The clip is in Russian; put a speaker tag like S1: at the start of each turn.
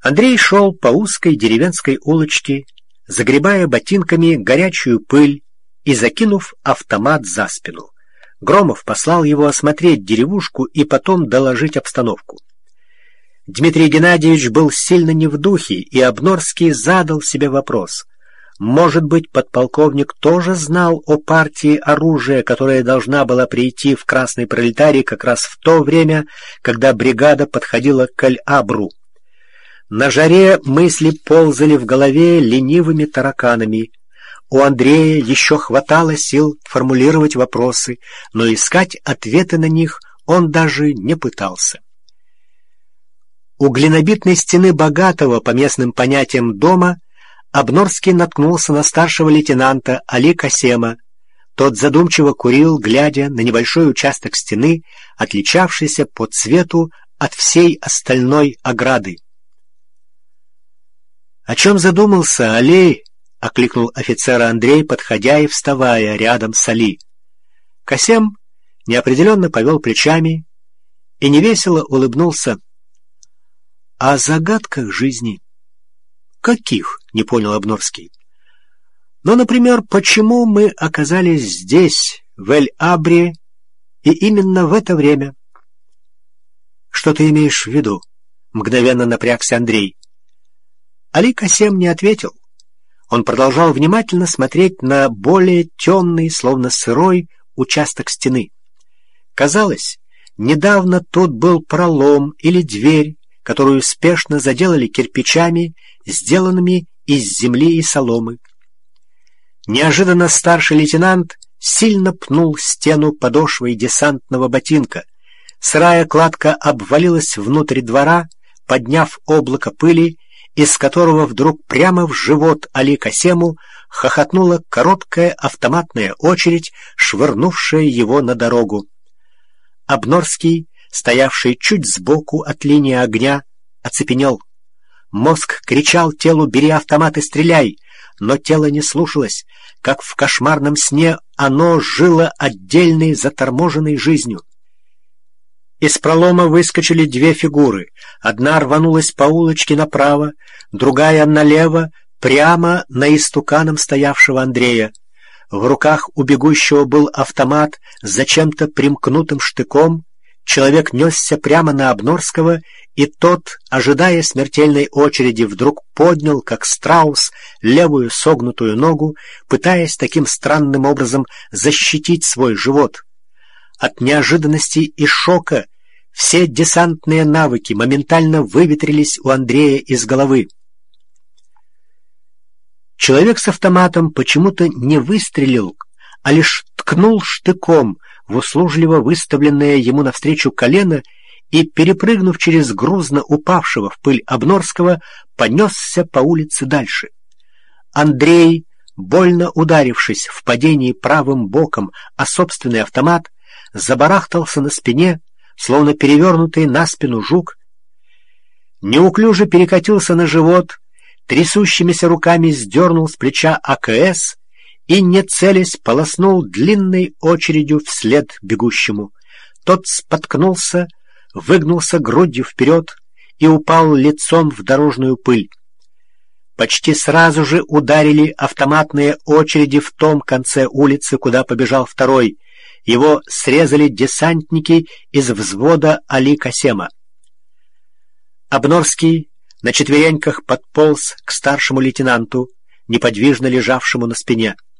S1: Андрей шел по узкой деревенской улочке, загребая ботинками горячую пыль и закинув автомат за спину. Громов послал его осмотреть деревушку и потом доложить обстановку. Дмитрий Геннадьевич был сильно не в духе, и Обнорский задал себе вопрос. Может быть, подполковник тоже знал о партии оружия, которая должна была прийти в Красный Пролетарий как раз в то время, когда бригада подходила к Аль-Абру. На жаре мысли ползали в голове ленивыми тараканами. У Андрея еще хватало сил формулировать вопросы, но искать ответы на них он даже не пытался. У глинобитной стены богатого, по местным понятиям, дома Обнорский наткнулся на старшего лейтенанта Али Касема. Тот задумчиво курил, глядя на небольшой участок стены, отличавшийся по цвету от всей остальной ограды. — О чем задумался, Али? — окликнул офицера Андрей, подходя и вставая рядом с Али. Касем неопределенно повел плечами и невесело улыбнулся. — О загадках жизни. — Каких? — не понял Обнорский. — Ну, например, почему мы оказались здесь, в Эль-Абре, и именно в это время? — Что ты имеешь в виду? — мгновенно напрягся Андрей. Али Касем не ответил. Он продолжал внимательно смотреть на более темный, словно сырой, участок стены. Казалось, недавно тут был пролом или дверь, которую спешно заделали кирпичами, сделанными из земли и соломы. Неожиданно старший лейтенант сильно пнул стену подошвой десантного ботинка. Сырая кладка обвалилась внутрь двора, подняв облако пыли, из которого вдруг прямо в живот Али Касему хохотнула короткая автоматная очередь, швырнувшая его на дорогу. Обнорский, стоявший чуть сбоку от линии огня, оцепенел. Мозг кричал телу: «Бери автомат и стреляй!», но тело не слушалось. Как в кошмарном сне оно жило отдельной заторможенной жизнью. Из пролома выскочили две фигуры. Одна рванулась по улочке направо, другая налево, прямо на истуканом стоявшего Андрея. В руках у бегущего был автомат с зачем-то примкнутым штыком. Человек несся прямо на Обнорского, и тот, ожидая смертельной очереди, вдруг поднял, как страус, левую согнутую ногу, пытаясь таким странным образом защитить свой живот. От неожиданности и шока все десантные навыки моментально выветрились у Андрея из головы. Человек с автоматом почему-то не выстрелил, а лишь ткнул штыком в услужливо выставленное ему навстречу колено и, перепрыгнув через грузно упавшего в пыль Обнорского, понесся по улице дальше. Андрей, больно ударившись в падении правым боком о собственный автомат, забарахтался на спине, словно перевернутый на спину жук, неуклюже перекатился на живот, трясущимися руками сдернул с плеча АКС и, не целясь, полоснул длинной очередью вслед бегущему. Тот споткнулся, выгнулся грудью вперед и упал лицом в дорожную пыль. Почти сразу же ударили автоматные очереди в том конце улицы, куда побежал второй. Его срезали десантники из взвода Али Касема. Обнорский на четвереньках подполз к старшему лейтенанту, неподвижно лежавшему на спине.